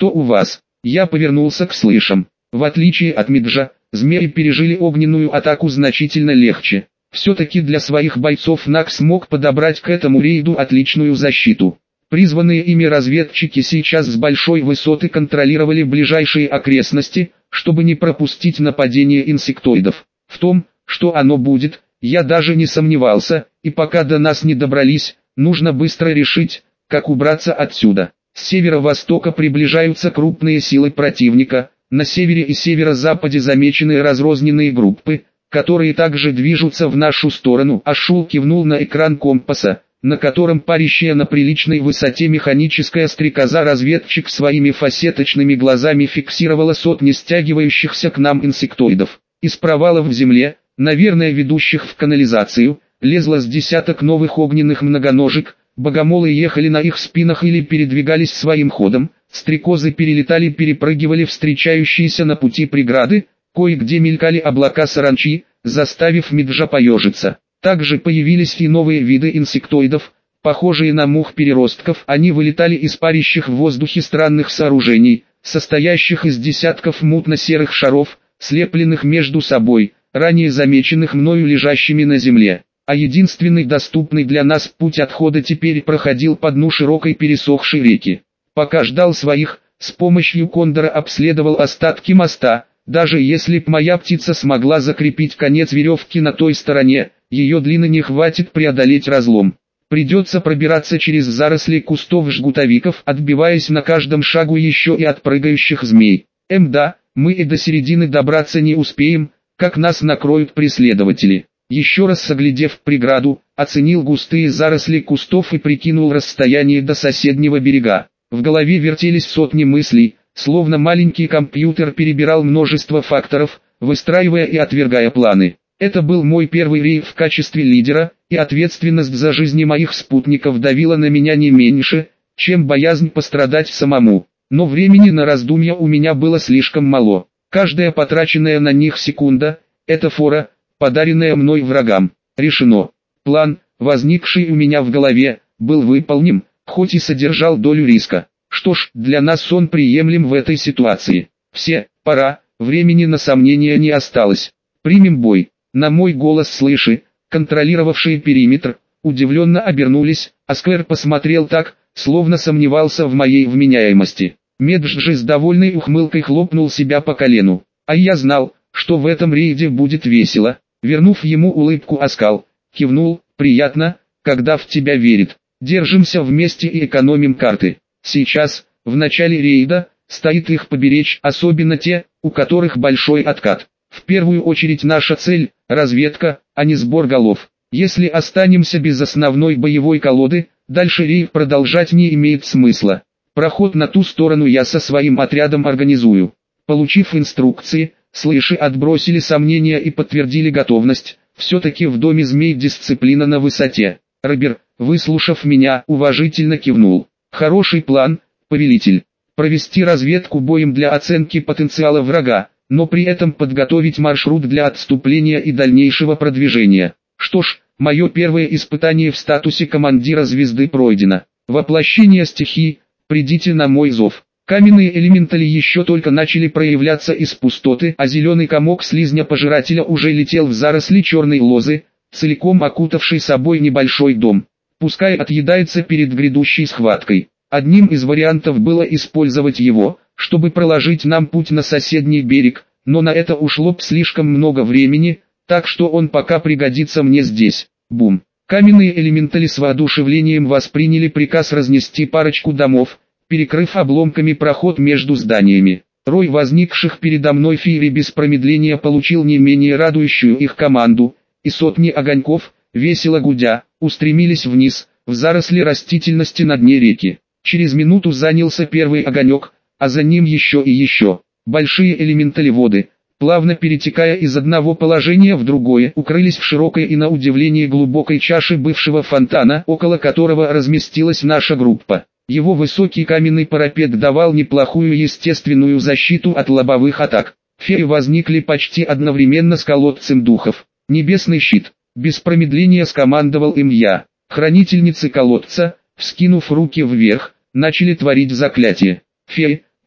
что у вас?» Я повернулся к слышам. В отличие от Миджа, змеи пережили огненную атаку значительно легче. Все-таки для своих бойцов Наг смог подобрать к этому рейду отличную защиту. Призванные ими разведчики сейчас с большой высоты контролировали ближайшие окрестности, чтобы не пропустить нападение инсектоидов. В том, что оно будет, я даже не сомневался, и пока до нас не добрались, нужно быстро решить, как убраться отсюда. С северо-востока приближаются крупные силы противника, на севере и северо-западе замечены разрозненные группы, которые также движутся в нашу сторону. Ашул кивнул на экран компаса, на котором парящая на приличной высоте механическая стрекоза-разведчик своими фасеточными глазами фиксировала сотни стягивающихся к нам инсектоидов. Из провалов в земле, наверное ведущих в канализацию, лезло с десяток новых огненных многоножек. Богомолы ехали на их спинах или передвигались своим ходом, стрекозы перепрыгивали встречающиеся на пути преграды, кое-где мелькали облака саранчи, заставив Миджа поежиться. Также появились и новые виды инсектоидов, похожие на мух-переростков. Они вылетали из парящих в воздухе странных сооружений, состоящих из десятков мутно-серых шаров, слепленных между собой, ранее замеченных мною лежащими на земле. А единственный доступный для нас путь отхода теперь проходил по дну широкой пересохшей реки. Пока ждал своих, с помощью кондора обследовал остатки моста. Даже если б моя птица смогла закрепить конец веревки на той стороне, ее длины не хватит преодолеть разлом. Придется пробираться через заросли кустов жгутовиков, отбиваясь на каждом шагу еще и от прыгающих змей. Да, мы и до середины добраться не успеем, как нас накроют преследователи. Еще раз оглядев преграду, оценил густые заросли кустов и прикинул расстояние до соседнего берега. В голове вертелись сотни мыслей, словно маленький компьютер перебирал множество факторов, выстраивая и отвергая планы. Это был мой первый рейд в качестве лидера, и ответственность за жизни моих спутников давила на меня не меньше, чем боязнь пострадать самому. Но времени на раздумья у меня было слишком мало. Каждая потраченная на них секунда – это фора, подаренная мной врагам. Решено. План, возникший у меня в голове, был выполним, хоть и содержал долю риска. Что ж, для нас он приемлем в этой ситуации. Все, пора, времени на сомнения не осталось. Примем бой. На мой голос слыши, контролировавшие периметр, удивленно обернулись, а Сквер посмотрел так, словно сомневался в моей вменяемости. Медж же с довольной ухмылкой хлопнул себя по колену. А я знал, что в этом рейде будет весело. Вернув ему улыбку, оскал, кивнул: «Приятно, когда в тебя верит. Держимся вместе и экономим карты. Сейчас, в начале рейда, стоит их поберечь, особенно те, у которых большой откат. В первую очередь наша цель – разведка, а не сбор голов. Если останемся без основной боевой колоды, дальше рейд продолжать не имеет смысла. Проход на ту сторону я со своим отрядом организую». Получив инструкции, слыши отбросили сомнения и подтвердили готовность. Все-таки в доме змей дисциплина на высоте. Робер, выслушав меня, уважительно кивнул. «Хороший план, повелитель. Провести разведку боем для оценки потенциала врага, но при этом подготовить маршрут для отступления и дальнейшего продвижения. Что ж, мое первое испытание в статусе командира звезды пройдено. Воплощение стихий, придите на мой зов». Каменные элементали еще только начали проявляться из пустоты, а зеленый комок слизня-пожирателя уже летел в заросли черной лозы, целиком окутавший собой небольшой дом. Пускай отъедается перед грядущей схваткой. Одним из вариантов было использовать его, чтобы проложить нам путь на соседний берег, но на это ушло б слишком много времени, так что он пока пригодится мне здесь. Бум. Каменные элементали с воодушевлением восприняли приказ разнести парочку домов, перекрыв обломками проход между зданиями. Рой возникших передо мной феерий без промедления получил не менее радующую их команду, и сотни огоньков, весело гудя, устремились вниз, в заросли растительности на дне реки. Через минуту занялся первый огонек, а за ним еще и еще. Большие элементали воды, плавно перетекая из одного положения в другое, укрылись в широкой и на удивление глубокой чаше бывшего фонтана, около которого разместилась наша группа. Его высокий каменный парапет давал неплохую естественную защиту от лобовых атак. Феи возникли почти одновременно с колодцем духов. «Небесный щит», без промедления скомандовал им я. Хранительницы колодца, вскинув руки вверх, начали творить заклятие. Феи,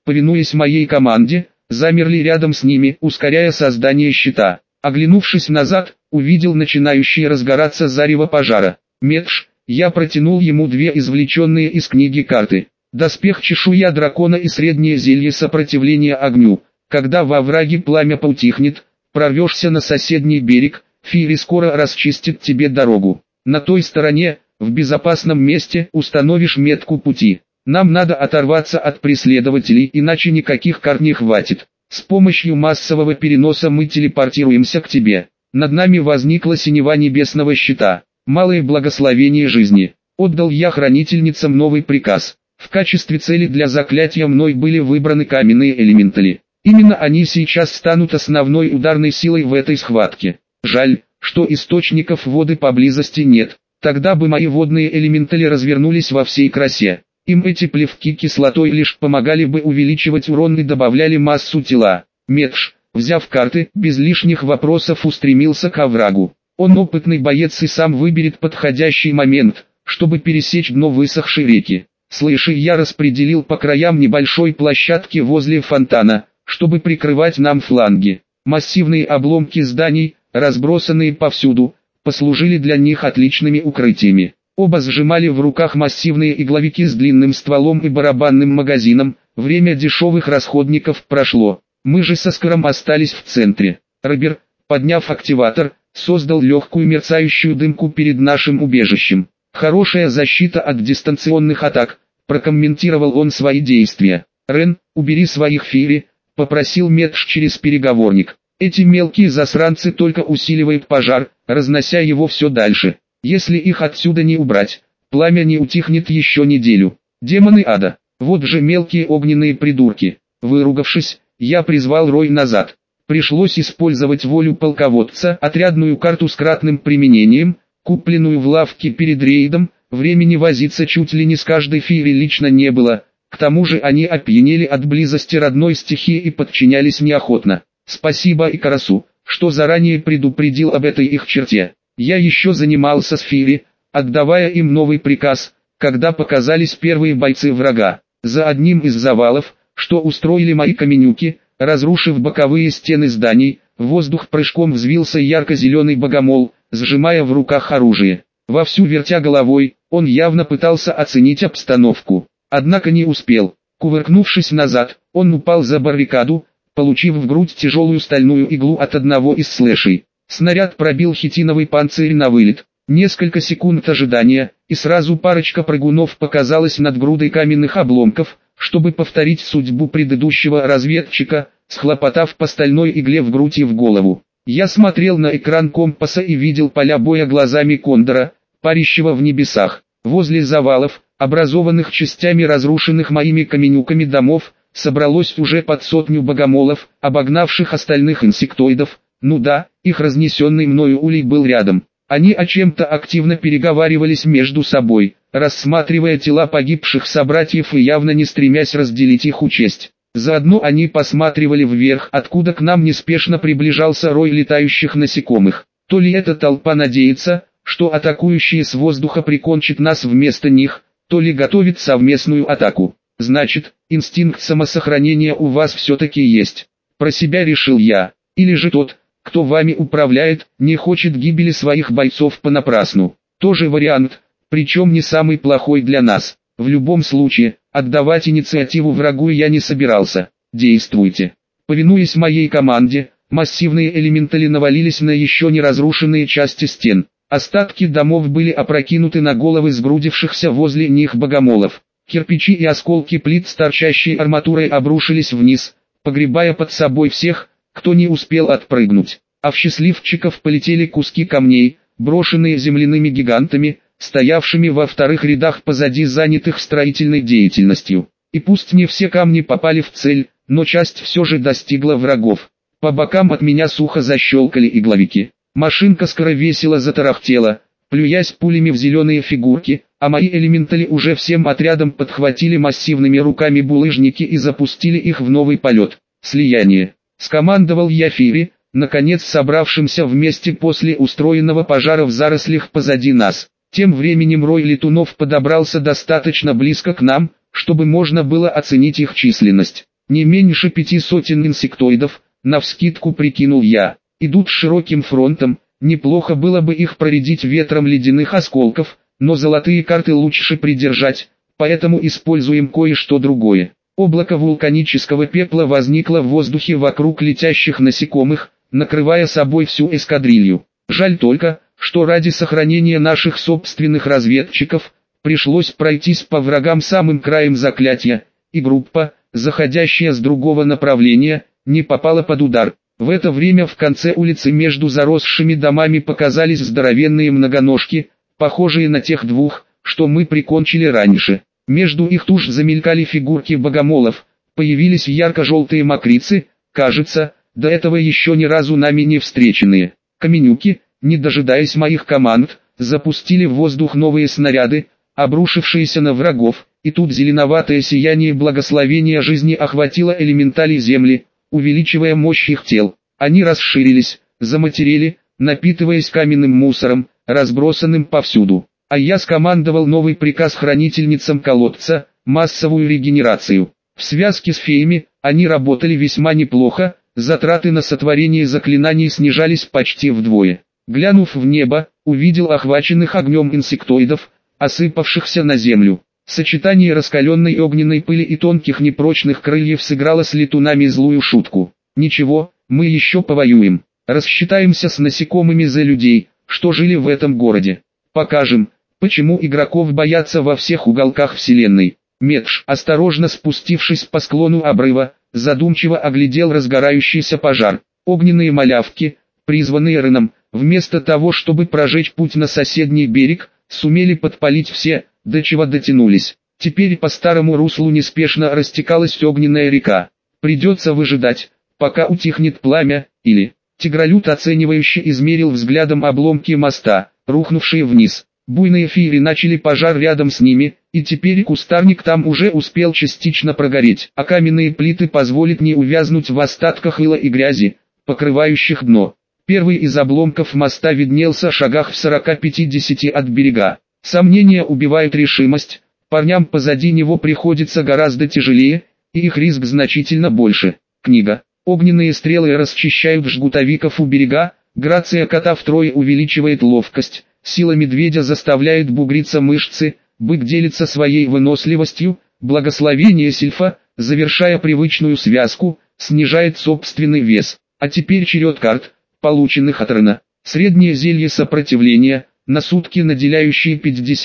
повинуясь моей команде, замерли рядом с ними, ускоряя создание щита. Оглянувшись назад, увидел начинающее разгораться зарево пожара. Медж, я протянул ему две извлеченные из книги карты. Доспех чешуя дракона и среднее зелье сопротивления огню. Когда во враге пламя поутихнет, прорвешься на соседний берег, Фири скоро расчистит тебе дорогу. На той стороне, в безопасном месте, установишь метку пути. Нам надо оторваться от преследователей, иначе никаких карт не хватит. С помощью массового переноса мы телепортируемся к тебе. Над нами возникла синева небесного щита. Малое благословение жизни. Отдал я хранительницам новый приказ. В качестве цели для заклятия мной были выбраны каменные элементали. Именно они сейчас станут основной ударной силой в этой схватке. Жаль, что источников воды поблизости нет. Тогда бы мои водные элементали развернулись во всей красе. Им эти плевки кислотой лишь помогали бы увеличивать урон и добавляли массу тела. Медж, взяв карты, без лишних вопросов устремился к оврагу. Он опытный боец и сам выберет подходящий момент, чтобы пересечь дно высохшей реки. Слышь, я распределил по краям небольшой площадки возле фонтана, чтобы прикрывать нам фланги. Массивные обломки зданий, разбросанные повсюду, послужили для них отличными укрытиями. Оба сжимали в руках массивные игловики с длинным стволом и барабанным магазином. Время дешевых расходников прошло. Мы же со Скором остались в центре. Робер, подняв активатор, создал легкую мерцающую дымку перед нашим убежищем. Хорошая защита от дистанционных атак, прокомментировал он свои действия. Рен, убери своих Фири, попросил Медж через переговорник. Эти мелкие засранцы только усиливают пожар, разнося его все дальше. Если их отсюда не убрать, пламя не утихнет еще неделю. Демоны ада, вот же мелкие огненные придурки. Выругавшись, я призвал Рой назад. Пришлось использовать волю полководца, отрядную карту с кратным применением, купленную в лавке перед рейдом. Времени возиться чуть ли не с каждой Фири лично не было. К тому же они опьянели от близости родной стихии и подчинялись неохотно. Спасибо Икарасу, что заранее предупредил об этой их черте. Я еще занимался с Фири, отдавая им новый приказ, когда показались первые бойцы врага. За одним из завалов, что устроили мои каменюки, разрушив боковые стены зданий, в воздух прыжком взвился ярко-зеленый богомол, сжимая в руках оружие. Вовсю вертя головой, он явно пытался оценить обстановку. Однако не успел. Кувыркнувшись назад, он упал за баррикаду, получив в грудь тяжелую стальную иглу от одного из слэшей. Снаряд пробил хитиновый панцирь на вылет. Несколько секунд ожидания, и сразу парочка прыгунов показалась над грудой каменных обломков, чтобы повторить судьбу предыдущего разведчика, схлопотав по стальной игле в грудь и в голову. Я смотрел на экран компаса и видел поля боя глазами кондора, парящего в небесах. Возле завалов, образованных частями разрушенных моими каменюками домов, собралось уже под 100 богомолов, обогнавших остальных инсектоидов. Ну да, их разнесенный мною улей был рядом. Они о чем-то активно переговаривались между собой, рассматривая тела погибших собратьев и явно не стремясь разделить их участь. Заодно они посматривали вверх, откуда к нам неспешно приближался рой летающих насекомых. То ли эта толпа надеется, что атакующие с воздуха прикончат нас вместо них, то ли готовит совместную атаку. Значит, инстинкт самосохранения у вас все-таки есть. Про себя решил я. Или же тот, кто вами управляет, не хочет гибели своих бойцов понапрасну. Тоже вариант, причем не самый плохой для нас. В любом случае, отдавать инициативу врагу я не собирался. Действуйте. Повинуясь моей команде, массивные элементали навалились на еще не разрушенные части стен. Остатки домов были опрокинуты на головы сгрудившихся возле них богомолов. Кирпичи и осколки плит с торчащей арматурой обрушились вниз, погребая под собой всех, кто не успел отпрыгнуть. А в счастливчиков полетели куски камней, брошенные земляными гигантами, стоявшими во вторых рядах позади занятых строительной деятельностью. И пусть не все камни попали в цель, но часть все же достигла врагов. По бокам от меня сухо защелкали игловики. Машинка скоро весело затарахтела, плюясь пулями в зеленые фигурки, а мои элементали уже всем отрядом подхватили массивными руками булыжники и запустили их в новый полет. Слияние. Скомандовал я Фири, наконец собравшимся вместе после устроенного пожара в зарослях позади нас. Тем временем рой летунов подобрался достаточно близко к нам, чтобы можно было оценить их численность. Не меньше 5 сотен инсектоидов, навскидку прикинул я. Идут широким фронтом, неплохо было бы их проредить ветром ледяных осколков, но золотые карты лучше придержать, поэтому используем кое-что другое. Облако вулканического пепла возникло в воздухе вокруг летящих насекомых, накрывая собой всю эскадрилью. Жаль только, что ради сохранения наших собственных разведчиков, пришлось пройтись по врагам самым краем заклятия, и группа, заходящая с другого направления, не попала под удар. В это время в конце улицы между заросшими домами показались здоровенные многоножки, похожие на тех двух, что мы прикончили раньше. Между их туш замелькали фигурки богомолов, появились ярко-желтые мокрицы, кажется, до этого еще ни разу нами не встреченные. Каменюки, не дожидаясь моих команд, запустили в воздух новые снаряды, обрушившиеся на врагов, и тут зеленоватое сияние благословения жизни охватило элементали земли, увеличивая мощь их тел. Они расширились, заматерели, напитываясь каменным мусором, разбросанным повсюду. А я скомандовал новый приказ хранительницам колодца – массовую регенерацию. В связке с феями, они работали весьма неплохо, затраты на сотворение заклинаний снижались почти вдвое. Глянув в небо, увидел охваченных огнем инсектоидов, осыпавшихся на землю. Сочетание раскаленной огненной пыли и тонких непрочных крыльев сыграло с летунами злую шутку. Ничего, мы еще повоюем. Рассчитаемся с насекомыми за людей, что жили в этом городе. Покажем, почему игроков боятся во всех уголках вселенной. Медж, осторожно спустившись по склону обрыва, задумчиво оглядел разгорающийся пожар. Огненные малявки, призванные Реном, вместо того чтобы прожечь путь на соседний берег, сумели подпалить все, до чего дотянулись. Теперь по старому руслу неспешно растекалась огненная река. Придется выжидать, пока утихнет пламя, или... Тигролют оценивающе измерил взглядом обломки моста, рухнувшие вниз. Буйные феери начали пожар рядом с ними, и теперь кустарник там уже успел частично прогореть, а каменные плиты позволят не увязнуть в остатках ила и грязи, покрывающих дно. Первый из обломков моста виднелся в шагах в 40-50 от берега. Сомнения убивают решимость, парням позади него приходится гораздо тяжелее, и их риск значительно больше. Книга. Огненные стрелы расчищают жгутовиков у берега, грация кота втрое увеличивает ловкость, сила медведя заставляет бугриться мышцы, бык делится своей выносливостью, благословение сильфа, завершая привычную связку, снижает собственный вес. А теперь черед карт, полученных от Рена. Среднее зелье сопротивления, на сутки наделяющие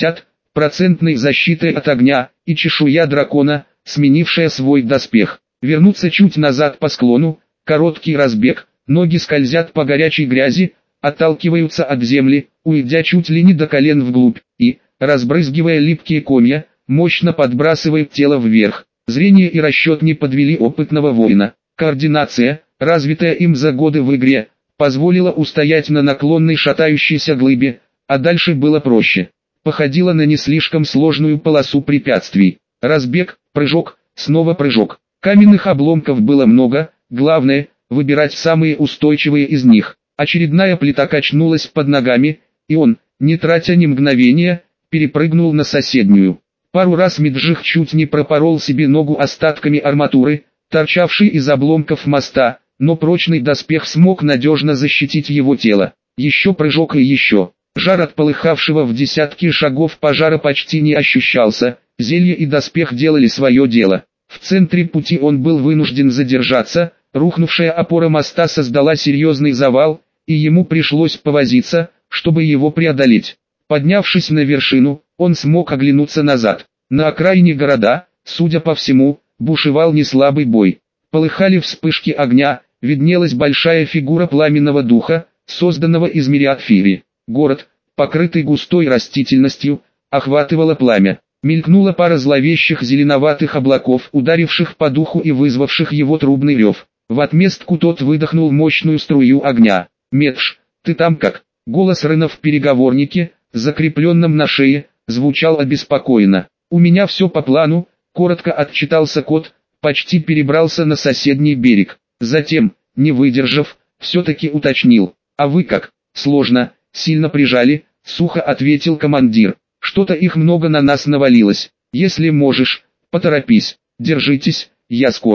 50% защитой от огня, и чешуя дракона, сменившая свой доспех. Вернуться чуть назад по склону, короткий разбег, ноги скользят по горячей грязи, отталкиваются от земли, уйдя чуть ли не до колен вглубь, и, разбрызгивая липкие комья, мощно подбрасывает тело вверх. Зрение и расчет не подвели опытного воина. Координация, развитая им за годы в игре, позволила устоять на наклонной шатающейся глыбе, а дальше было проще. Походило на не слишком сложную полосу препятствий. Разбег, прыжок, снова прыжок. Каменных обломков было много, главное – выбирать самые устойчивые из них. Очередная плита качнулась под ногами, и он, не тратя ни мгновения, перепрыгнул на соседнюю. Пару раз Меджих чуть не пропорол себе ногу остатками арматуры, торчавшей из обломков моста, но прочный доспех смог надежно защитить его тело. Еще прыжок и еще. Жар от полыхавшего в десятки шагов пожара почти не ощущался, зелье и доспех делали свое дело. В центре пути он был вынужден задержаться, рухнувшая опора моста создала серьезный завал, и ему пришлось повозиться, чтобы его преодолеть. Поднявшись на вершину, он смог оглянуться назад. На окраине города, судя по всему, бушевал неслабый бой. Полыхали вспышки огня, виднелась большая фигура пламенного духа, созданного из мириад феерий. Город, покрытый густой растительностью, охватывало пламя. Мелькнула пара зловещих зеленоватых облаков, ударивших по духу и вызвавших его трубный рев. В отместку тот выдохнул мощную струю огня. «Медж, ты там как?» Голос Рена в переговорнике, закрепленном на шее, звучал обеспокоенно. «У меня все по плану», — коротко отчитался кот, почти перебрался на соседний берег. Затем, не выдержав, все-таки уточнил. «А вы как?» «Сложно, сильно прижали», — сухо ответил командир. «Что-то их много на нас навалилось. Если можешь, поторопись. Держитесь, я скоро».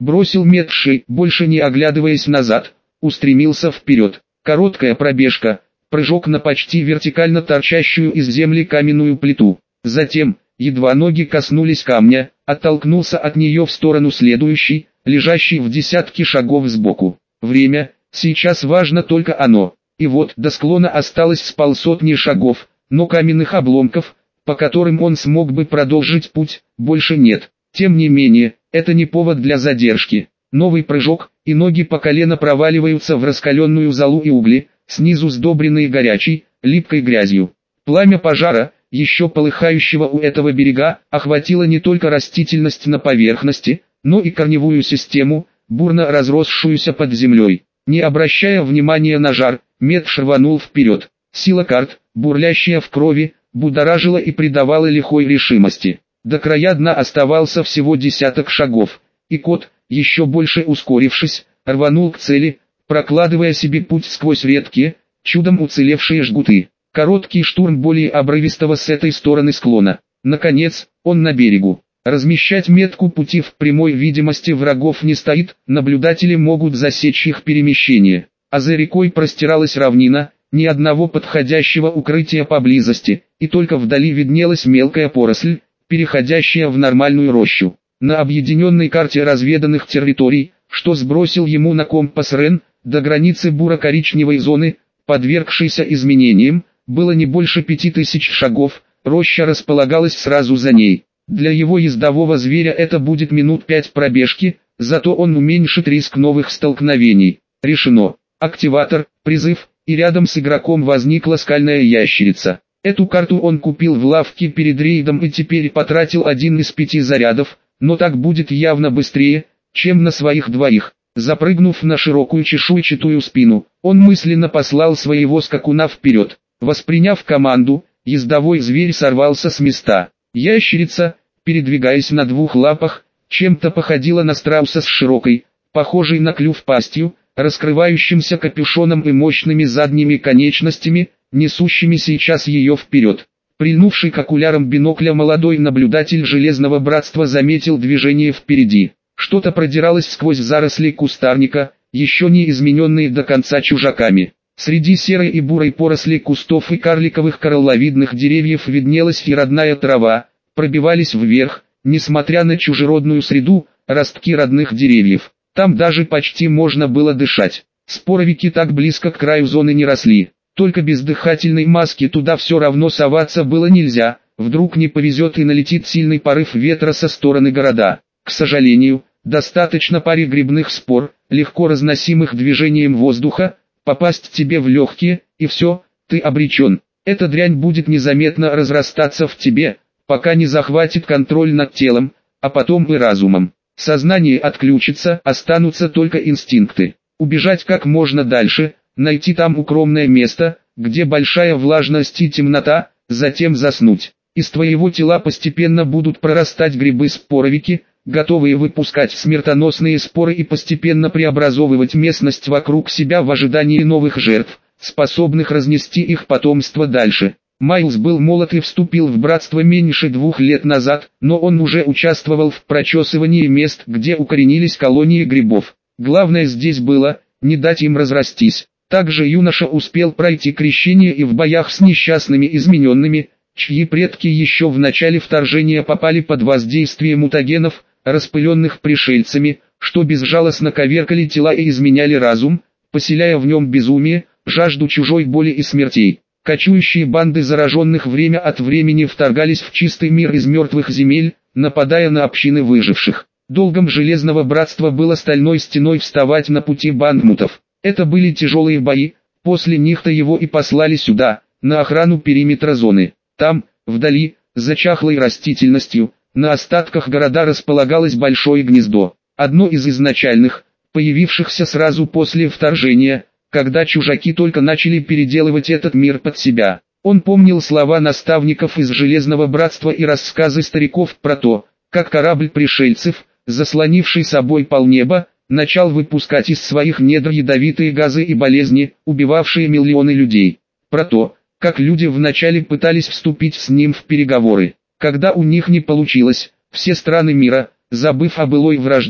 бросил Медши, больше не оглядываясь назад, устремился вперед. Короткая пробежка, прыжок на почти вертикально торчащую из земли каменную плиту. Затем, едва ноги коснулись камня, оттолкнулся от нее в сторону следующий, лежащий в десятке шагов сбоку. Время, сейчас важно только оно. И вот до склона осталось с полсотни шагов, но каменных обломков, по которым он смог бы продолжить путь, больше нет. Тем не менее, это не повод для задержки. Новый прыжок, и ноги по колено проваливаются в раскаленную золу и угли, снизу сдобренные горячей, липкой грязью. Пламя пожара, еще полыхающего у этого берега, охватило не только растительность на поверхности, но и корневую систему, бурно разросшуюся под землей. Не обращая внимания на жар, Медш рванул вперед. Сила карт, бурлящая в крови, будоражила и придавала лихой решимости. До края дна оставался всего десяток шагов, и кот, еще больше ускорившись, рванул к цели, прокладывая себе путь сквозь редкие, чудом уцелевшие жгуты. Короткий штурм более обрывистого с этой стороны склона. Наконец, он на берегу. Размещать метку пути в прямой видимости врагов не стоит, наблюдатели могут засечь их перемещение. А за рекой простиралась равнина, ни одного подходящего укрытия поблизости, и только вдали виднелась мелкая поросль, переходящая в нормальную рощу. На объединенной карте разведанных территорий, что сбросил ему на компас Рен, до границы буро-коричневой зоны, подвергшейся изменениям, было не больше 5000 шагов, роща располагалась сразу за ней. Для его ездового зверя это будет минут 5 пробежки, зато он уменьшит риск новых столкновений. Решено. Активатор, призыв, и рядом с игроком возникла скальная ящерица. Эту карту он купил в лавке перед рейдом и теперь потратил один из 5 зарядов, но так будет явно быстрее, чем на своих двоих. Запрыгнув на широкую чешуйчатую спину, он мысленно послал своего скакуна вперед. Восприняв команду, ездовой зверь сорвался с места. Ящерица, передвигаясь на двух лапах, чем-то походила на страуса с широкой, похожей на клюв пастью, раскрывающимся капюшоном и мощными задними конечностями, несущими сейчас ее вперед. Прильнувший к окулярам бинокля молодой наблюдатель Железного Братства заметил движение впереди. Что-то продиралось сквозь заросли кустарника, еще не измененные до конца чужаками. Среди серой и бурой поросли кустов и карликовых коралловидных деревьев виднелась и родная трава, пробивались вверх, несмотря на чужеродную среду, ростки родных деревьев. Там даже почти можно было дышать. Споровики так близко к краю зоны не росли. Только без дыхательной маски туда все равно соваться было нельзя, вдруг не повезет и налетит сильный порыв ветра со стороны города. К сожалению, достаточно паре грибных спор, легко разносимых движением воздуха, попасть тебе в легкие, и все, ты обречен. Эта дрянь будет незаметно разрастаться в тебе, пока не захватит контроль над телом, а потом и разумом. Сознание отключится, останутся только инстинкты. Убежать как можно дальше, найти там укромное место, где большая влажность и темнота, затем заснуть. Из твоего тела постепенно будут прорастать грибы-споровики, готовые выпускать смертоносные споры и постепенно преобразовывать местность вокруг себя в ожидании новых жертв, способных разнести их потомство дальше. Майлз был молод и вступил в братство меньше 2 лет назад, но он уже участвовал в прочесывании мест, где укоренились колонии грибов. Главное здесь было, не дать им разрастись. Также юноша успел пройти крещение и в боях с несчастными измененными, чьи предки еще в начале вторжения попали под воздействие мутагенов, распыленных пришельцами, что безжалостно коверкали тела и изменяли разум, поселяя в нем безумие, жажду чужой боли и смертей. Кочующие банды зараженных время от времени вторгались в чистый мир из мертвых земель, нападая на общины выживших. Долгом Железного Братства было стальной стеной вставать на пути бандмутов. Это были тяжелые бои, после них-то его и послали сюда, на охрану периметра зоны. Там, вдали, за чахлой растительностью, на остатках города располагалось большое гнездо. Одно из изначальных, появившихся сразу после вторжения, когда чужаки только начали переделывать этот мир под себя. Он помнил слова наставников из Железного Братства и рассказы стариков про то, как корабль пришельцев, заслонивший собой полнеба, начал выпускать из своих недр ядовитые газы и болезни, убивавшие миллионы людей. Про то, как люди вначале пытались вступить с ним в переговоры. Когда у них не получилось, все страны мира, забыв о былой вражде,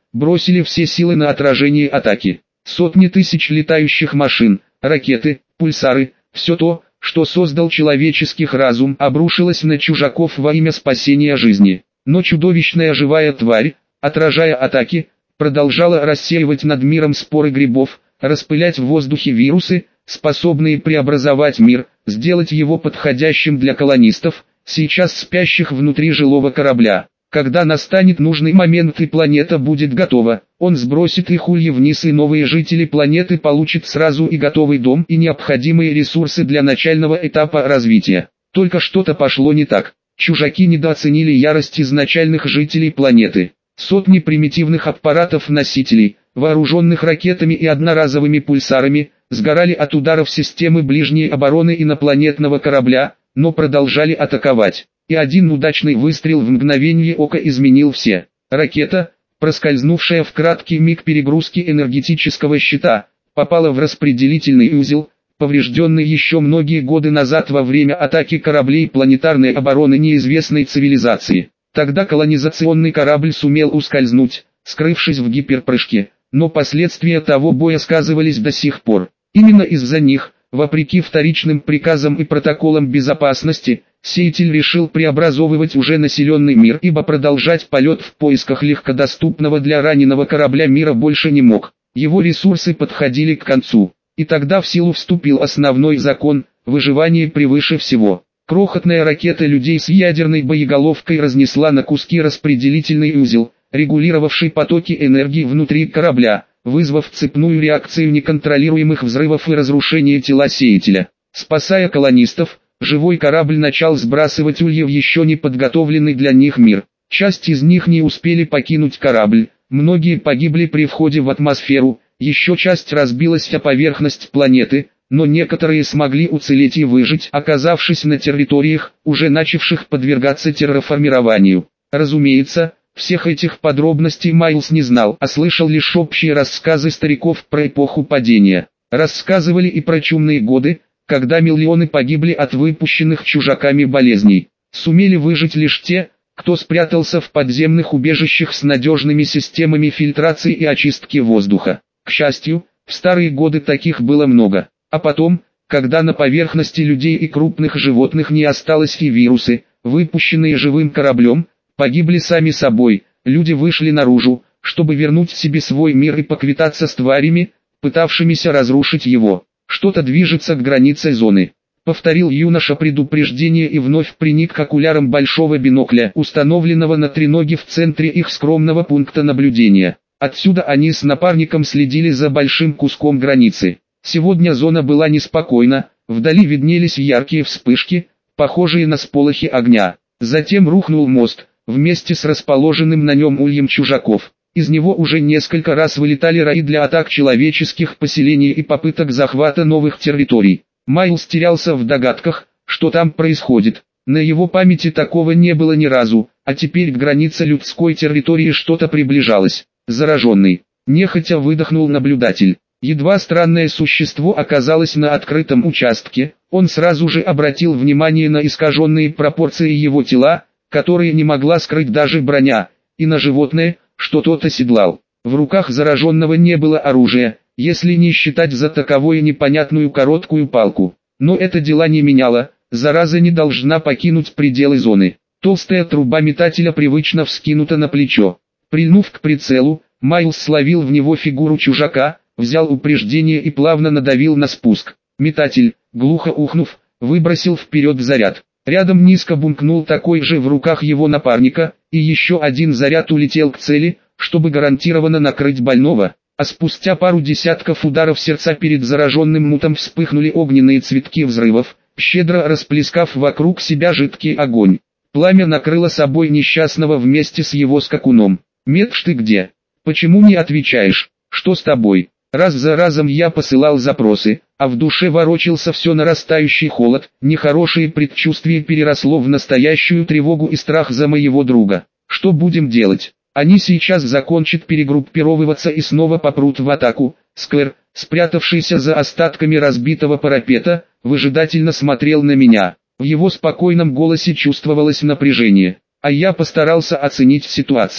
бросили все силы на отражение атаки. Сотни тысяч летающих машин, ракеты, пульсары, все то, что создал человеческий разум, обрушилось на чужаков во имя спасения жизни. Но чудовищная живая тварь, отражая атаки, продолжала рассеивать над миром споры грибов, распылять в воздухе вирусы, способные преобразовать мир, сделать его подходящим для колонистов, сейчас спящих внутри жилого корабля. Когда настанет нужный момент и планета будет готова, он сбросит их ульи вниз, и новые жители планеты получат сразу и готовый дом, и необходимые ресурсы для начального этапа развития. Только что-то пошло не так. Чужаки недооценили ярость изначальных жителей планеты. Сотни примитивных аппаратов-носителей, вооруженных ракетами и одноразовыми пульсарами, сгорали от ударов системы ближней обороны инопланетного корабля, но продолжали атаковать. И один удачный выстрел в мгновение ока изменил все. Ракета, проскользнувшая в краткий миг перегрузки энергетического щита, попала в распределительный узел, поврежденный еще многие годы назад во время атаки кораблей планетарной обороны неизвестной цивилизации. Тогда колонизационный корабль сумел ускользнуть, скрывшись в гиперпрыжке, но последствия того боя сказывались до сих пор. Именно из-за них, вопреки вторичным приказам и протоколам безопасности, сеятель решил преобразовывать уже населенный мир, ибо продолжать полет в поисках легкодоступного для раненого корабля мира больше не мог. Его ресурсы подходили к концу. И тогда в силу вступил основной закон – выживание превыше всего. Крохотная ракета людей с ядерной боеголовкой разнесла на куски распределительный узел, регулировавший потоки энергии внутри корабля, вызвав цепную реакцию неконтролируемых взрывов и разрушения тела сеятеля. Спасая колонистов, живой корабль начал сбрасывать ульи в еще не подготовленный для них мир. Часть из них не успели покинуть корабль, многие погибли при входе в атмосферу, еще часть разбилась о поверхность планеты, но некоторые смогли уцелеть и выжить, оказавшись на территориях, уже начавших подвергаться терраформированию. Разумеется, всех этих подробностей Майлз не знал, а слышал лишь общие рассказы стариков про эпоху падения. Рассказывали и про чумные годы, когда миллионы погибли от выпущенных чужаками болезней. Сумели выжить лишь те, кто спрятался в подземных убежищах с надежными системами фильтрации и очистки воздуха. К счастью, в старые годы таких было много. А потом, когда на поверхности людей и крупных животных не осталось и вирусы, выпущенные живым кораблем, погибли сами собой, люди вышли наружу, чтобы вернуть себе свой мир и поквитаться с тварями, пытавшимися разрушить его. Что-то движется к границе зоны. Повторил юноша предупреждение и вновь приник к окулярам большого бинокля, установленного на треноге в центре их скромного пункта наблюдения. Отсюда они с напарником следили за большим куском границы. Сегодня зона была неспокойна, вдали виднелись яркие вспышки, похожие на сполохи огня. Затем рухнул мост, вместе с расположенным на нем ульем чужаков. Из него уже несколько раз вылетали раи для атак человеческих поселений и попыток захвата новых территорий. Майлз терялся в догадках, что там происходит. На его памяти такого не было ни разу, а теперь к границе людской территории что-то приближалось. Зараженный. Нехотя выдохнул наблюдатель. Едва странное существо оказалось на открытом участке, он сразу же обратил внимание на искаженные пропорции его тела, которые не могла скрыть даже броня, и на животное, что тот оседлал. В руках зараженного не было оружия, если не считать за таковое непонятную короткую палку. Но это дела не меняло, зараза не должна покинуть пределы зоны. Толстая труба метателя привычно вскинута на плечо. Прильнув к прицелу, Майлз словил в него фигуру чужака, взял упреждение и плавно надавил на спуск. Метатель, глухо ухнув, выбросил вперед заряд. Рядом низко бумкнул такой же в руках его напарника, и еще один заряд улетел к цели, чтобы гарантированно накрыть больного. А спустя пару десятков ударов сердца перед зараженным мутом вспыхнули огненные цветки взрывов, щедро расплескав вокруг себя жидкий огонь. Пламя накрыло собой несчастного вместе с его скакуном. «Медж, ты где? Почему не отвечаешь? Что с тобой?» Раз за разом я посылал запросы, а в душе ворочался все нарастающий холод, нехорошее предчувствие переросло в настоящую тревогу и страх за моего друга. Что будем делать? Они сейчас закончат перегруппировываться и снова попрут в атаку. Сквер, спрятавшийся за остатками разбитого парапета, выжидательно смотрел на меня. В его спокойном голосе чувствовалось напряжение, а я постарался оценить ситуацию.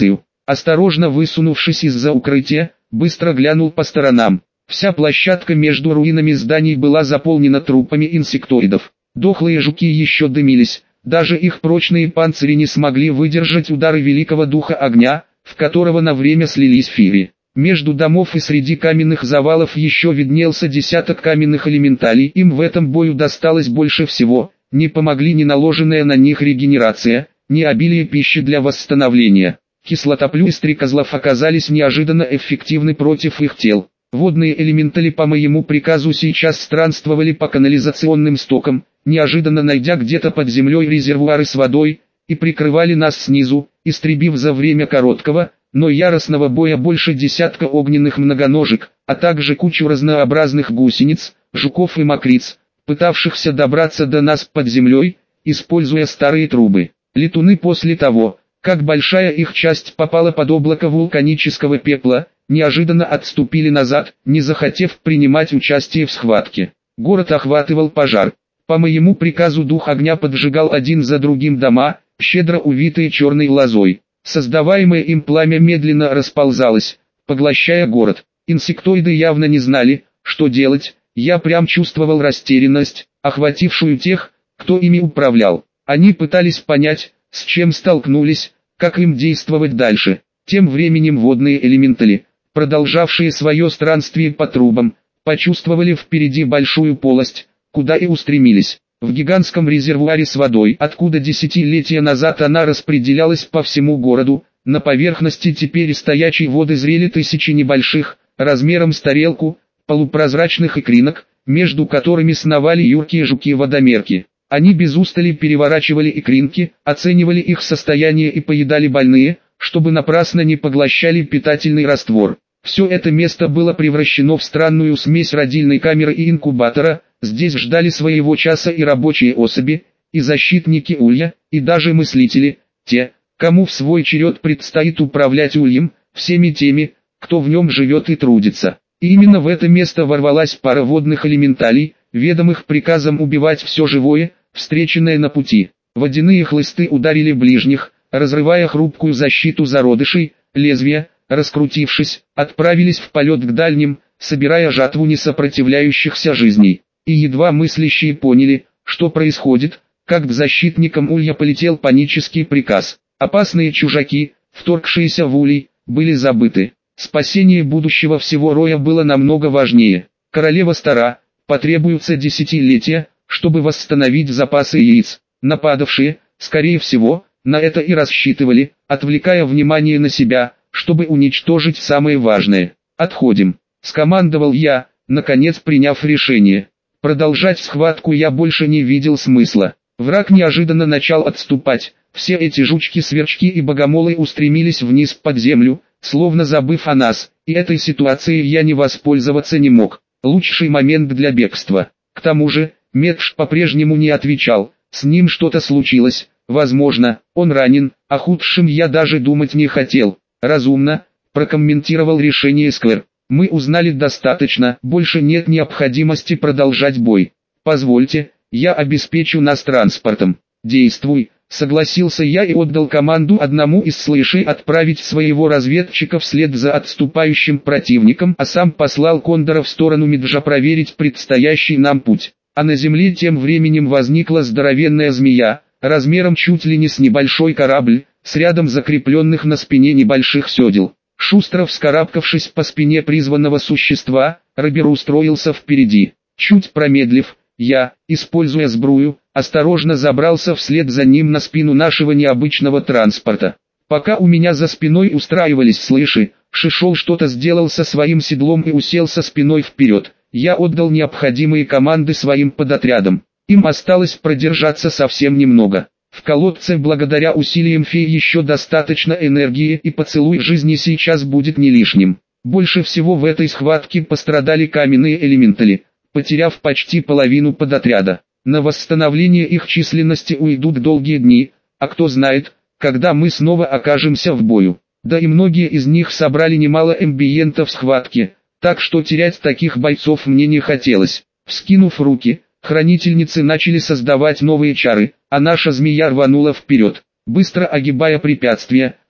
Осторожно высунувшись из-за укрытия, быстро глянул по сторонам. Вся площадка между руинами зданий была заполнена трупами инсектоидов. Дохлые жуки еще дымились, даже их прочные панцири не смогли выдержать удары великого духа огня, в которого на время слились фири. Между домов и среди каменных завалов еще виднелся десяток каменных элементалей, им в этом бою досталось больше всего, не помогли ни наложенная на них регенерация, ни обилие пищи для восстановления. Кислотоплю и стрекозлов оказались неожиданно эффективны против их тел. Водные элементали по моему приказу сейчас странствовали по канализационным стокам, неожиданно найдя где-то под землей резервуары с водой, и прикрывали нас снизу, истребив за время короткого, но яростного боя больше десятка огненных многоножек, а также кучу разнообразных гусениц, жуков и мокриц, пытавшихся добраться до нас под землей, используя старые трубы. Летуны после того, как большая их часть попала под облако вулканического пепла, неожиданно отступили назад, не захотев принимать участие в схватке. Город охватывал пожар. По моему приказу дух огня поджигал один за другим дома, щедро увитые черной лозой. Создаваемое им пламя медленно расползалось, поглощая город. Инсектоиды явно не знали, что делать, я прям чувствовал растерянность, охватившую тех, кто ими управлял. Они пытались понять, с чем столкнулись, как им действовать дальше. Тем временем водные элементали, продолжавшие свое странствие по трубам, почувствовали впереди большую полость, куда и устремились. В гигантском резервуаре с водой, откуда десятилетия назад она распределялась по всему городу, на поверхности теперь стоячей воды зрели тысячи небольших, размером с тарелку, полупрозрачных икринок, между которыми сновали юркие жуки-водомерки. Они без устали переворачивали икринки, оценивали их состояние и поедали больные, чтобы напрасно не поглощали питательный раствор. Все это место было превращено в странную смесь родильной камеры и инкубатора. Здесь ждали своего часа и рабочие особи, и защитники улья, и даже мыслители, те, кому в свой черед предстоит управлять ульем, всеми теми, кто в нем живет и трудится. И именно в это место ворвалась пара водных элементалей, ведомых приказом убивать все живое, встреченное на пути. Водяные хлысты ударили ближних, разрывая хрупкую защиту зародышей, лезвия, раскрутившись, отправились в полет к дальним, собирая жатву несопротивляющихся жизней. И едва мыслящие поняли, что происходит, как к защитникам улья полетел панический приказ. Опасные чужаки, вторгшиеся в улей, были забыты. Спасение будущего всего роя было намного важнее. Королева стара, потребуются десятилетия, чтобы восстановить запасы яиц. Нападавшие, скорее всего, на это и рассчитывали, отвлекая внимание на себя, чтобы уничтожить самое важное. «Отходим», — скомандовал я, наконец приняв решение. Продолжать схватку я больше не видел смысла. Враг неожиданно начал отступать. Все эти жучки-сверчки и богомолы устремились вниз под землю, словно забыв о нас, и этой ситуацией я не воспользоваться не мог. Лучший момент для бегства. К тому же, Медж по-прежнему не отвечал, с ним что-то случилось, возможно, он ранен, о худшем я даже думать не хотел. «Разумно», — прокомментировал решение Сквер. «Мы узнали достаточно, больше нет необходимости продолжать бой. Позвольте, я обеспечу нас транспортом». «Действуй», — согласился я и отдал команду одному из слышей отправить своего разведчика вслед за отступающим противником, а сам послал Кондора в сторону Меджа проверить предстоящий нам путь. А на земле тем временем возникла здоровенная змея, размером чуть ли не с небольшой корабль, с рядом закрепленных на спине небольших седел. Шустро вскарабкавшись по спине призванного существа, Робер устроился впереди. Чуть промедлив, я, используя сбрую, осторожно забрался вслед за ним на спину нашего необычного транспорта. Пока у меня за спиной устраивались слыши, Шишол что-то сделал со своим седлом и уселся спиной вперед. Я отдал необходимые команды своим подотрядам. Им осталось продержаться совсем немного. В колодце благодаря усилиям феи еще достаточно энергии, и поцелуй жизни сейчас будет не лишним. Больше всего в этой схватке пострадали каменные элементали, потеряв почти половину подотряда. На восстановление их численности уйдут долгие дни, а кто знает, когда мы снова окажемся в бою. Да и многие из них собрали немало эмбиента в схватке, так что терять таких бойцов мне не хотелось. Вскинув руки, хранительницы начали создавать новые чары, а наша змея рванула вперед. Быстро огибая препятствия,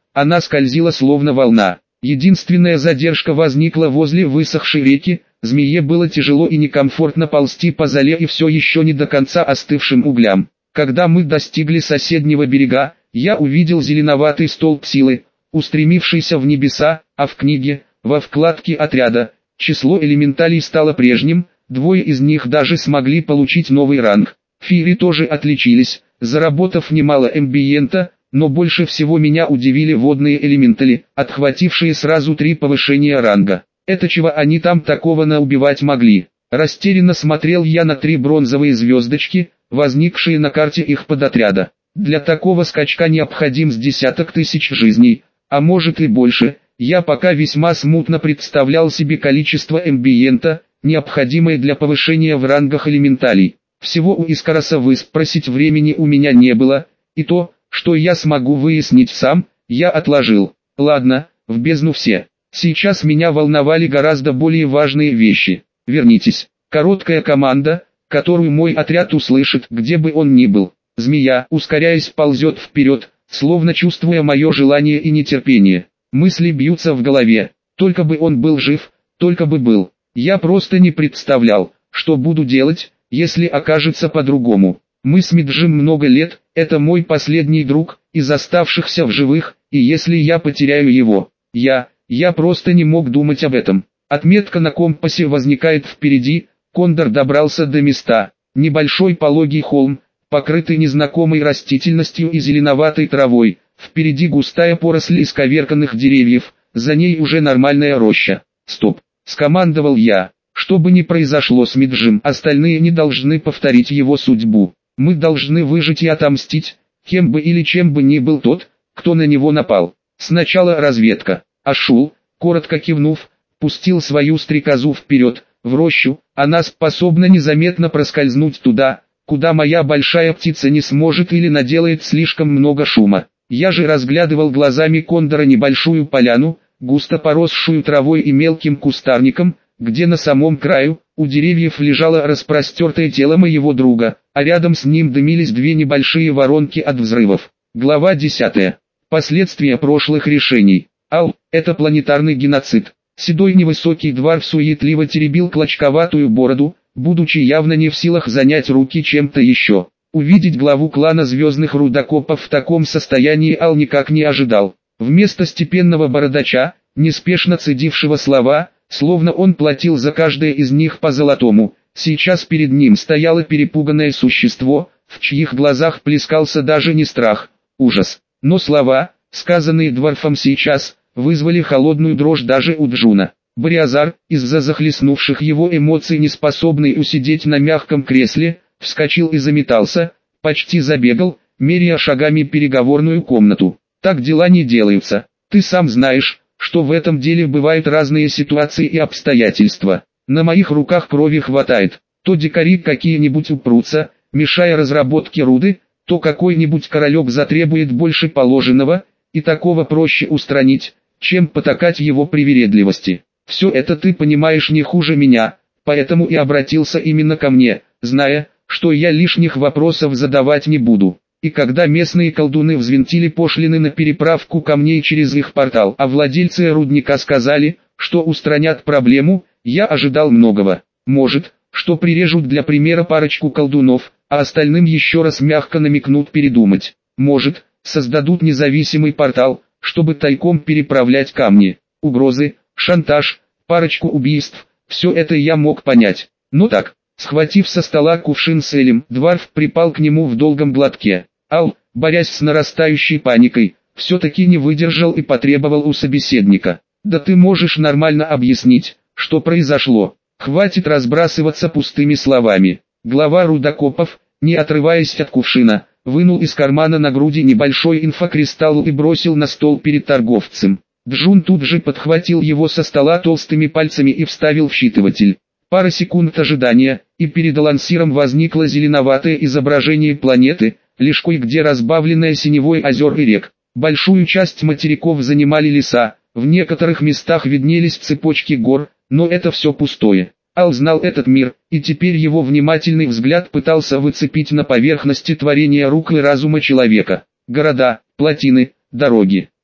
Она скользила словно волна. Единственная задержка возникла возле высохшей реки, змее было тяжело и некомфортно ползти по зале и все еще не до конца остывшим углям. Когда мы достигли соседнего берега, я увидел зеленоватый столб силы, устремившийся в небеса, а в книге, во вкладке отряда, число элементалей стало прежним, двое из них даже смогли получить новый ранг. Фири тоже отличились, заработав немало эмбиента, но больше всего меня удивили водные элементали, отхватившие сразу 3 повышения ранга. Это чего они там такого наубивать могли? Растерянно смотрел я на 3 бронзовые звездочки, возникшие на карте их подотряда. Для такого скачка необходим с десяток тысяч жизней, а может и больше. Я пока весьма смутно представлял себе количество эмбиента, необходимое для повышения в рангах элементалей. Всего у Искароса выспросить времени у меня не было, и то, что я смогу выяснить сам, я отложил. Ладно, в бездну все. Сейчас меня волновали гораздо более важные вещи. Вернитесь. Короткая команда, которую мой отряд услышит, где бы он ни был. Змея, ускоряясь, ползет вперед, словно чувствуя мое желание и нетерпение. Мысли бьются в голове. Только бы он был жив, только бы был. Я просто не представлял, что буду делать, если окажется по-другому. Мы с Миджим много лет, это мой последний друг, из оставшихся в живых, и если я потеряю его, я просто не мог думать об этом. Отметка на компасе возникает впереди, Кондор добрался до места. Небольшой пологий холм, покрытый незнакомой растительностью и зеленоватой травой, впереди густая поросль исковерканных деревьев, за ней уже нормальная роща. «Стоп!» — скомандовал я. Что бы ни произошло с Миджим, остальные не должны повторить его судьбу. Мы должны выжить и отомстить, кем бы или чем бы ни был тот, кто на него напал. Сначала разведка. Ашул, коротко кивнув, пустил свою стрекозу вперед, в рощу. Она способна незаметно проскользнуть туда, куда моя большая птица не сможет или наделает слишком много шума. Я же разглядывал глазами Кондора небольшую поляну, густо поросшую травой и мелким кустарником, где на самом краю, у деревьев лежало распростертое тело моего друга, а рядом с ним дымились 2 небольшие воронки от взрывов. Глава 10. Последствия прошлых решений. Это планетарный геноцид. Седой невысокий дварф суетливо теребил клочковатую бороду, будучи явно не в силах занять руки чем-то еще. Увидеть главу клана звездных рудокопов в таком состоянии никак не ожидал. Вместо степенного бородача, неспешно цедившего слова, словно он платил за каждое из них по золотому, сейчас перед ним стояло перепуганное существо, в чьих глазах плескался даже не страх, ужас. Но слова, сказанные дварфом сейчас, вызвали холодную дрожь даже у Джуна. Бариазар, из-за захлестнувших его эмоций не способный усидеть на мягком кресле, вскочил и заметался, почти забегал, меряя шагами переговорную комнату. Так дела не делаются. Ты сам знаешь, что в этом деле бывают разные ситуации и обстоятельства. На моих руках крови хватает. То дикари какие-нибудь упрутся, мешая разработке руды, то какой-нибудь королек затребует больше положенного, и такого проще устранить, чем потакать его привередливости. Все это ты понимаешь не хуже меня, поэтому и обратился именно ко мне, зная, что я лишних вопросов задавать не буду. И когда местные колдуны взвинтили пошлины на переправку камней через их портал, а владельцы рудника сказали, что устранят проблему, я ожидал многого. Может, что прирежут для примера парочку колдунов, а остальным еще раз мягко намекнут передумать. Может, создадут независимый портал, чтобы тайком переправлять камни. Угрозы, шантаж, парочку убийств, все это я мог понять. Но так, схватив со стола кувшин с элем, дварф припал к нему в долгом глотке. Борясь с нарастающей паникой, все-таки не выдержал и потребовал у собеседника. «Да ты можешь нормально объяснить, что произошло. Хватит разбрасываться пустыми словами». Глава рудокопов, не отрываясь от кувшина, вынул из кармана на груди небольшой инфокристалл и бросил на стол перед торговцем. Джун тут же подхватил его со стола толстыми пальцами и вставил в считыватель. Пара секунд ожидания, и перед лансиром возникло зеленоватое изображение планеты, лишь кое-где разбавленное синевой озер и рек. Большую часть материков занимали леса, в некоторых местах виднелись цепочки гор, но это все пустое. Ал знал этот мир, и теперь его внимательный взгляд пытался выцепить на поверхности творения рук и разума человека. Города, плотины, дороги.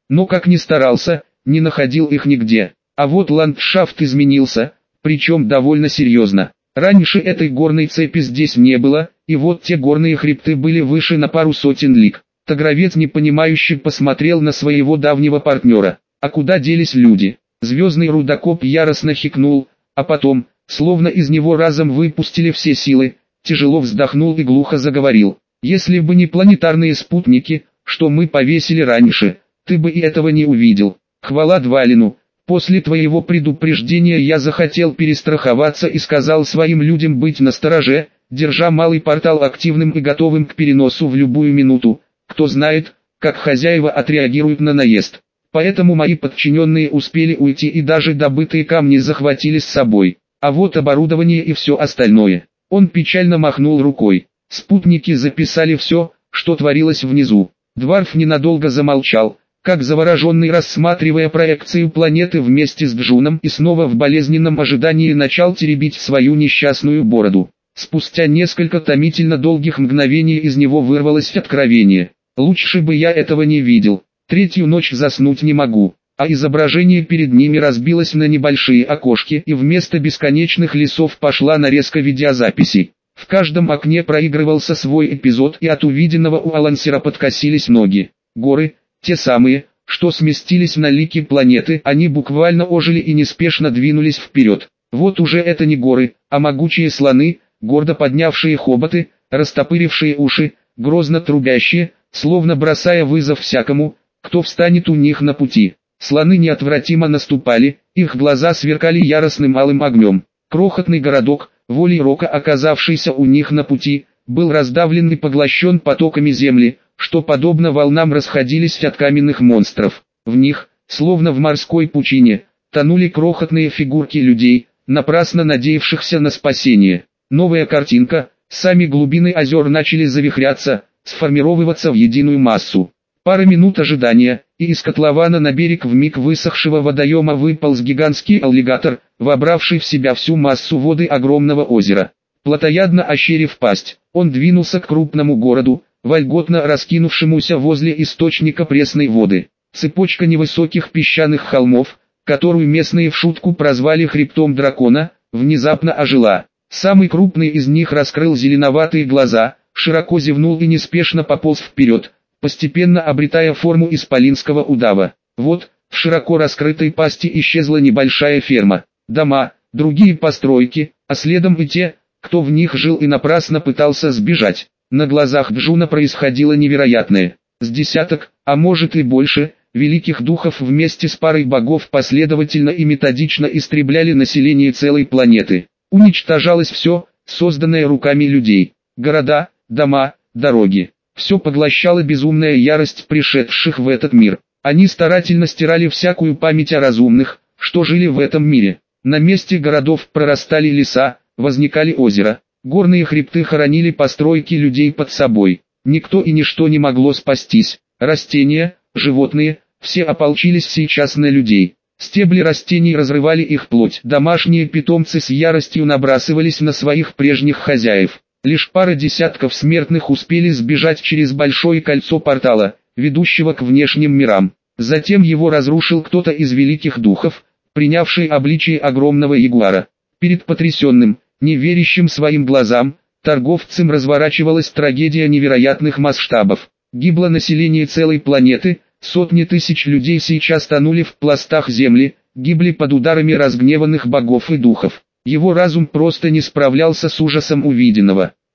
но как ни старался, не находил их нигде. А вот ландшафт изменился, причем довольно серьезно. Раньше этой горной цепи здесь не было, и вот те горные хребты были выше на пару сотен лиг. Тагровец непонимающе посмотрел на своего давнего партнера. А куда делись люди? Звездный рудокоп яростно хикнул, а потом, словно из него разом выпустили все силы, тяжело вздохнул и глухо заговорил. Если бы не планетарные спутники, что мы повесили раньше, ты бы и этого не увидел. Хвала Двалину. После твоего предупреждения я захотел перестраховаться и сказал своим людям быть настороже, держа малый портал активным и готовым к переносу в любую минуту. Кто знает, как хозяева отреагируют на наезд. Поэтому мои подчиненные успели уйти и даже добытые камни захватили с собой. А вот оборудование и все остальное. Он печально махнул рукой. Спутники записали все, что творилось внизу. Дварф ненадолго замолчал, как завороженный, рассматривая проекцию планеты вместе с Джуном, и снова в болезненном ожидании начал теребить свою несчастную бороду. Спустя несколько томительно долгих мгновений из него вырвалось откровение. «Лучше бы я этого не видел. Третью ночь заснуть не могу». А изображение перед ними разбилось на небольшие окошки, и вместо бесконечных лесов пошла нарезка видеозаписей. В каждом окне проигрывался свой эпизод, и от увиденного у Алансера подкосились ноги. Горы, те самые, что сместились на лики планеты, они буквально ожили и неспешно двинулись вперед. Вот уже это не горы, а могучие слоны, гордо поднявшие хоботы, растопырившие уши, грозно трубящие, словно бросая вызов всякому, кто встанет у них на пути. Слоны неотвратимо наступали, их глаза сверкали яростным алым огнем. Крохотный городок, волей рока оказавшийся у них на пути, был раздавлен и поглощен потоками земли, что подобно волнам расходились от каменных монстров. В них, словно в морской пучине, тонули крохотные фигурки людей, напрасно надеявшихся на спасение. Новая картинка, сами глубины озер начали завихряться, сформировываться в единую массу. Пара минут ожидания, и из котлована на берег вмиг высохшего водоема выполз гигантский аллигатор, вобравший в себя всю массу воды огромного озера. Плотоядно ощерив пасть, он двинулся к крупному городу, вольготно раскинувшемуся возле источника пресной воды. Цепочка невысоких песчаных холмов, которую местные в шутку прозвали хребтом дракона, внезапно ожила. Самый крупный из них раскрыл зеленоватые глаза, широко зевнул и неспешно пополз вперед, постепенно обретая форму исполинского удава. Вот, в широко раскрытой пасти исчезла небольшая ферма, дома, другие постройки, а следом и те, кто в них жил и напрасно пытался сбежать. На глазах Джуна происходило невероятное. С десяток, а может и больше, великих духов вместе с парой богов последовательно и методично истребляли население целой планеты. Уничтожалось все, созданное руками людей. Города, дома, дороги. Все поглощала безумная ярость пришедших в этот мир. Они старательно стирали всякую память о разумных, что жили в этом мире. На месте городов прорастали леса, возникали озера. Горные хребты хоронили постройки людей под собой. Никто и ничто не могло спастись. Растения, животные, все ополчились сейчас на людей. Стебли растений разрывали их плоть. Домашние питомцы с яростью набрасывались на своих прежних хозяев. Лишь пара десятков смертных успели сбежать через большое кольцо портала, ведущего к внешним мирам. Затем его разрушил кто-то из великих духов, принявший обличие огромного ягуара. Перед потрясенным, не верящим своим глазам, торговцем разворачивалась трагедия невероятных масштабов. Гибло население целой планеты, сотни тысяч людей сейчас тонули в пластах земли, гибли под ударами разгневанных богов и духов. Его разум просто не справлялся с ужасом увиденного.